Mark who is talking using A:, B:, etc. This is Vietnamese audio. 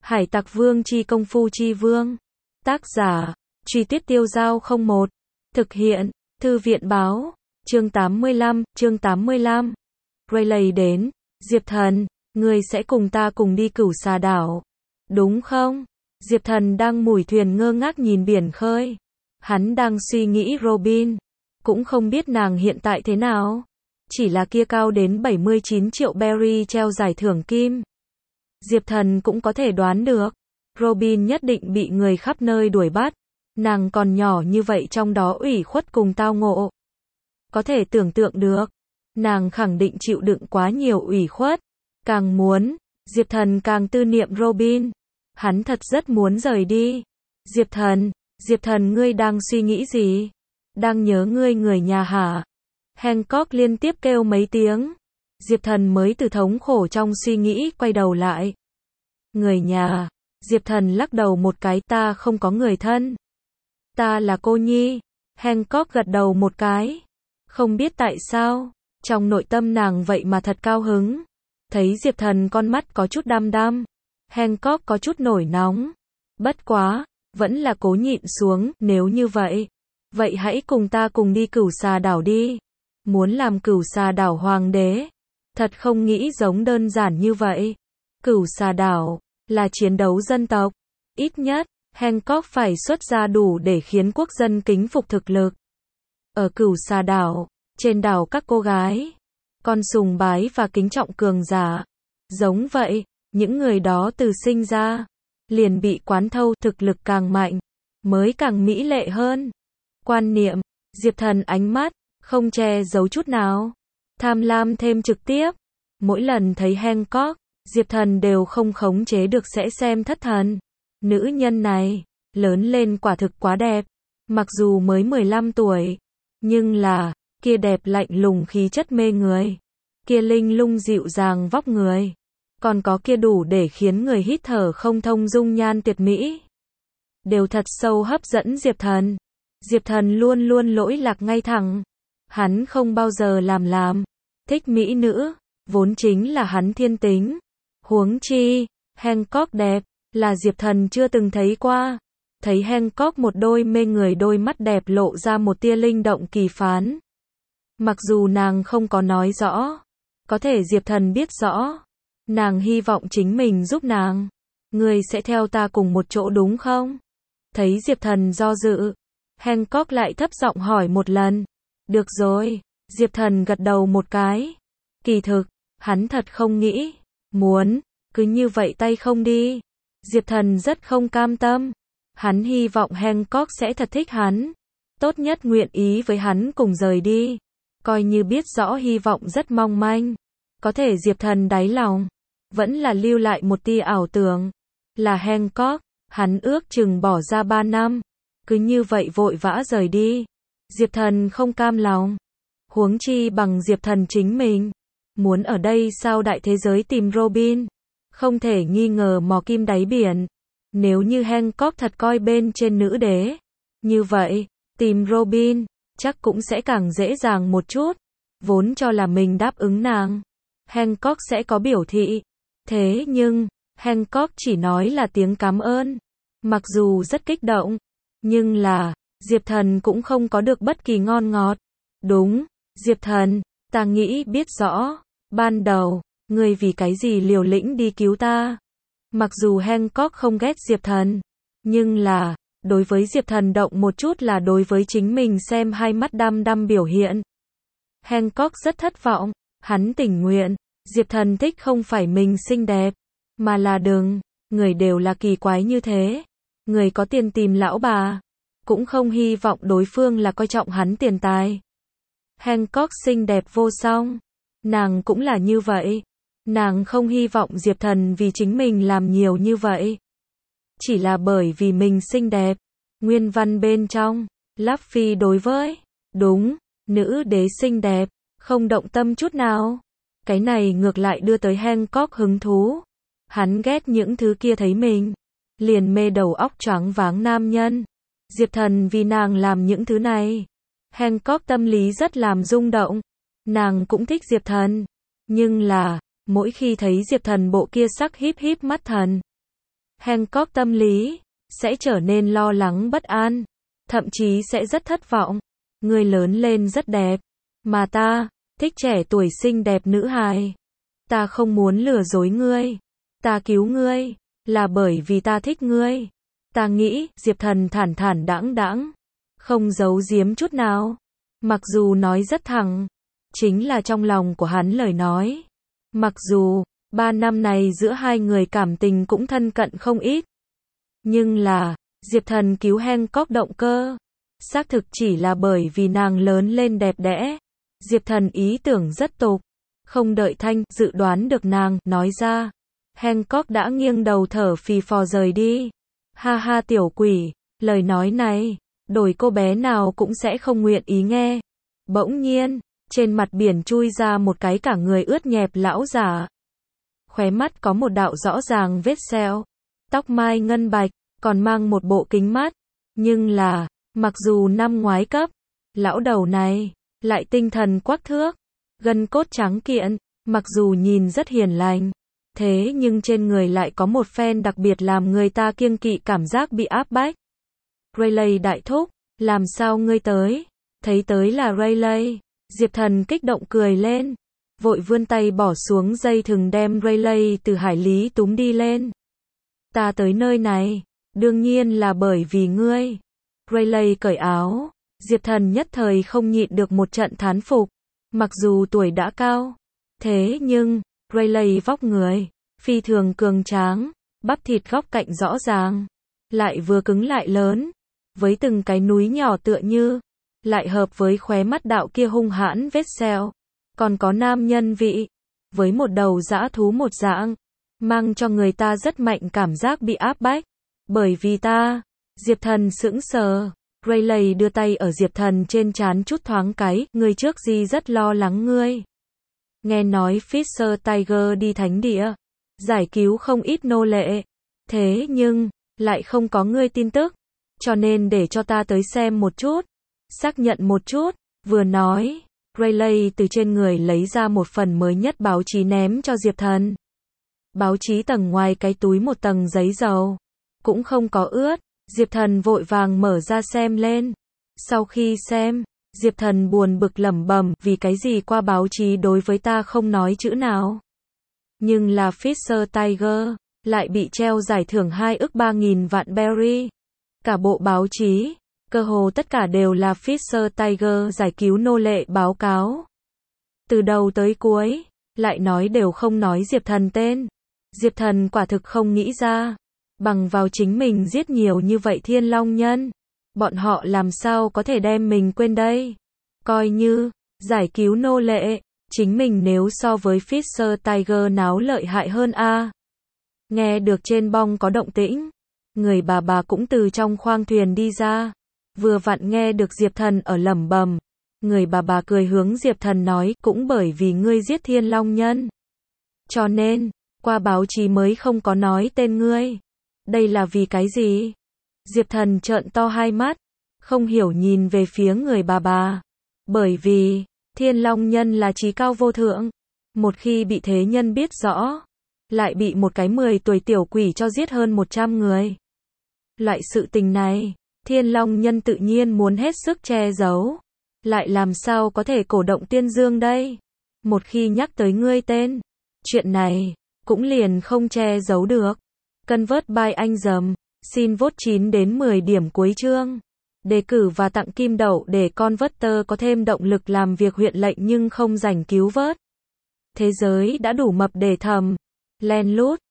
A: Hải Tặc Vương chi công phu chi vương. Tác giả, Truy Tuyết Tiêu Dao 01. Thực hiện, Thư viện báo. Chương 85. Rayleigh đến. Diệp Thần, ngươi sẽ cùng ta cùng đi Cửu Xà đảo, đúng không? Diệp Thần đang mủi thuyền ngơ ngác nhìn biển khơi. Hắn đang suy nghĩ Robin. Cũng không biết nàng hiện tại thế nào. Chỉ là kia cao đến 79 triệu berry treo giải thưởng kim. Diệp Thần cũng có thể đoán được. Robin nhất định bị người khắp nơi đuổi bắt. Nàng còn nhỏ như vậy trong đó ủy khuất cùng tao ngộ. Có thể tưởng tượng được. Nàng khẳng định chịu đựng quá nhiều ủy khuất. Càng muốn, Diệp Thần càng tư niệm Robin. Hắn thật rất muốn rời đi. Diệp Thần ngươi đang suy nghĩ gì? Đang nhớ ngươi người nhà hả? Hancock liên tiếp kêu mấy tiếng. Diệp Thần mới từ thống khổ trong suy nghĩ quay đầu lại. Người nhà. Diệp Thần lắc đầu một cái, ta không có người thân. Ta là cô nhi. Hancock gật đầu một cái. Không biết tại sao, trong nội tâm nàng vậy mà thật cao hứng. Thấy Diệp Thần con mắt có chút đăm đăm. Hancock có chút nổi nóng. Bất quá, vẫn là cố nhịn xuống, nếu như vậy. Vậy hãy cùng ta cùng đi Cửu Xà đảo đi. Muốn làm Cửu Xà đảo hoàng đế. Thật không nghĩ giống đơn giản như vậy. Cửu Xà đảo là chiến đấu dân tộc. Ít nhất, Hancock phải xuất ra đủ để khiến quốc dân kính phục thực lực. Ở Cửu Xà đảo, trên đảo các cô gái còn sùng bái và kính trọng cường giả. Giống vậy, những người đó từ sinh ra liền bị quán thâu, thực lực càng mạnh mới càng mỹ lệ hơn. Quan niệm, Diệp Thần ánh mắt không che giấu chút nào, tham lam thêm trực tiếp. Mỗi lần thấy Hancock, Diệp Thần đều không khống chế được sẽ xem thất thần. Nữ nhân này, lớn lên quả thực quá đẹp. Mặc dù mới 15 tuổi, nhưng là, kia đẹp lạnh lùng khí chất mê người. Kia linh lung dịu dàng vóc người. Còn có kia đủ để khiến người hít thở không thông dung nhan tuyệt mỹ. Đều thật sâu hấp dẫn Diệp Thần. Diệp Thần luôn luôn lỗi lạc ngay thẳng. Hắn không bao giờ làm. Thích mỹ nữ, vốn chính là hắn thiên tính. Huống chi, Hancock đẹp, là Diệp Thần chưa từng thấy qua. Thấy Hancock một đôi mê người đôi mắt đẹp lộ ra một tia linh động kỳ phán. Mặc dù nàng không có nói rõ, có thể Diệp Thần biết rõ. Nàng hy vọng chính mình giúp nàng. Ngươi sẽ theo ta cùng một chỗ đúng không? Thấy Diệp Thần do dự, Hancock lại thấp giọng hỏi một lần. Được rồi, Diệp Thần gật đầu một cái. Kỳ thực, hắn thật không nghĩ muốn cứ như vậy tay không đi. Diệp Thần rất không cam tâm. Hắn hy vọng Hancock sẽ thật thích hắn. Tốt nhất nguyện ý với hắn cùng rời đi. Coi như biết rõ hy vọng rất mong manh. Có thể Diệp Thần đáy lòng vẫn là lưu lại một tia ảo tưởng. Là Hancock, hắn ước chừng bỏ ra 3 năm. Cứ như vậy vội vã rời đi. Diệp Thần không cam lòng. Huống chi bằng Diệp Thần chính mình. Muốn ở đây sao đại thế giới tìm Robin. Không thể nghi ngờ mò kim đáy biển. Nếu như Hancock thật coi bên trên nữ đế. Như vậy, tìm Robin, chắc cũng sẽ càng dễ dàng một chút. Vốn cho là mình đáp ứng nàng. Hancock sẽ có biểu thị. Thế nhưng, Hancock chỉ nói là tiếng cảm ơn. Mặc dù rất kích động. Nhưng là, Diệp Thần cũng không có được bất kỳ ngon ngọt. Đúng, Diệp Thần, ta nghĩ biết rõ. Ban đầu, ngươi vì cái gì liều lĩnh đi cứu ta. Mặc dù Hancock không ghét Diệp Thần. Nhưng là, đối với Diệp Thần động một chút là đối với chính mình xem hai mắt đăm đăm biểu hiện. Hancock rất thất vọng. Hắn tình nguyện. Diệp Thần thích không phải mình xinh đẹp. Mà là đừng. Người đều là kỳ quái như thế. Người có tiền tìm lão bà. Cũng không hy vọng đối phương là coi trọng hắn tiền tài. Hancock xinh đẹp vô song. Nàng cũng là như vậy. Nàng không hy vọng Diệp Thần vì chính mình làm nhiều như vậy. Chỉ là bởi vì mình xinh đẹp. Nguyên văn bên trong, Luffy đối với, đúng, nữ đế xinh đẹp, không động tâm chút nào. Cái này ngược lại đưa tới Hancock hứng thú. Hắn ghét những thứ kia thấy mình liền mê đầu óc choáng váng nam nhân. Diệp Thần vì nàng làm những thứ này. Hancock tâm lý rất làm rung động. Nàng cũng thích Diệp Thần. Nhưng là, mỗi khi thấy Diệp Thần bộ kia sắc híp híp mắt thần, Hancock tâm lý sẽ trở nên lo lắng bất an, thậm chí sẽ rất thất vọng. Ngươi lớn lên rất đẹp, mà ta thích trẻ tuổi xinh đẹp nữ hài. Ta không muốn lừa dối ngươi. Ta cứu ngươi là bởi vì ta thích ngươi. Ta nghĩ, Diệp Thần thản thản đãng đãng, không giấu giếm chút nào. Mặc dù nói rất thẳng, chính là trong lòng của hắn lời nói. Mặc dù 3 năm này giữa hai người cảm tình cũng thân cận không ít, nhưng là Diệp Thần cứu Hancock động cơ xác thực chỉ là bởi vì nàng lớn lên đẹp đẽ. Diệp Thần ý tưởng rất tục, không đợi Thanh dự đoán được nàng nói ra, Hancock đã nghiêng đầu thở phì phò rời đi. Ha ha tiểu quỷ, lời nói này, đổi cô bé nào cũng sẽ không nguyện ý nghe. Bỗng nhiên, trên mặt biển chui ra một cái cả người ướt nhẹp lão giả. Khóe mắt có một đạo rõ ràng vết sẹo, tóc mai ngân bạch, còn mang một bộ kính mắt. Nhưng là, mặc dù năm ngoái cấp, lão đầu này lại tinh thần quắc thước, gân cốt trắng kiện, mặc dù nhìn rất hiền lành, thế nhưng trên người lại có một phen đặc biệt làm người ta kiêng kỵ cảm giác bị áp bách. Rayleigh đại thúc, làm sao ngươi tới? Thấy tới là Rayleigh, Diệp Thần kích động cười lên, vội vươn tay bỏ xuống dây thừng đem Rayleigh từ hải lý túm đi lên. Ta tới nơi này, đương nhiên là bởi vì ngươi. Rayleigh cởi áo, Diệp Thần nhất thời không nhịn được một trận thán phục. Mặc dù tuổi đã cao, thế nhưng Rayleigh vóc người phi thường cường tráng, bắp thịt góc cạnh rõ ràng, lại vừa cứng lại lớn, với từng cái núi nhỏ tựa như, lại hợp với khóe mắt đạo kia hung hãn vết sẹo, còn có nam nhân vị, với một đầu dã thú một dạng, mang cho người ta rất mạnh cảm giác bị áp bách. Bởi vì ta, Diệp Thần sững sờ, Rayleigh đưa tay ở Diệp Thần trên trán chút thoáng cái, người trước gì rất lo lắng ngươi. Nghe nói Fisher Tiger đi thánh địa, giải cứu không ít nô lệ, thế nhưng, lại không có ngươi tin tức, cho nên để cho ta tới xem một chút, xác nhận một chút. Vừa nói, Rayleigh từ trên người lấy ra một phần mới nhất báo chí ném cho Diệp Thần. Báo chí tầng ngoài cái túi một tầng giấy dầu, cũng không có ướt. Diệp Thần vội vàng mở ra xem lên. Sau khi xem, Diệp Thần buồn bực lẩm bẩm, vì cái gì qua báo chí đối với ta không nói chữ nào. Nhưng là Fisher Tiger lại bị treo giải thưởng 2 ức 3.000 vạn berry. Cả bộ báo chí, cơ hồ tất cả đều là Fisher Tiger giải cứu nô lệ báo cáo. Từ đầu tới cuối, lại nói đều không nói Diệp Thần tên. Diệp Thần quả thực không nghĩ ra, bằng vào chính mình giết nhiều như vậy thiên long nhân, bọn họ làm sao có thể đem mình quên đây. Coi như giải cứu nô lệ, chính mình nếu so với Fisher Tiger nào lợi hại hơn a. Nghe được trên bong có động tĩnh, người bà cũng từ trong khoang thuyền đi ra, vừa vặn nghe được Diệp Thần ở lẩm bẩm. Người bà cười hướng Diệp Thần nói, cũng bởi vì ngươi giết thiên long nhân, cho nên qua báo chí mới không có nói tên ngươi. Đây là vì cái gì? Diệp Thần trợn to hai mắt, không hiểu nhìn về phía người bà. Bởi vì, thiên long nhân là trí cao vô thượng. Một khi bị thế nhân biết rõ, lại bị một cái 10 tuổi tiểu quỷ cho giết hơn 100 người. Loại sự tình này, thiên long nhân tự nhiên muốn hết sức che giấu. Lại làm sao có thể cổ động tuyên dương đây? Một khi nhắc tới ngươi tên, chuyện này cũng liền không che giấu được. Convert by anh dầm, xin vote 9 đến 10 điểm cuối chương. Đề cử và tặng kim đậu để Converter có thêm động lực làm việc huyện lệnh nhưng không rảnh cứu vớt. Thế giới đã đủ mập để thầm, len lút,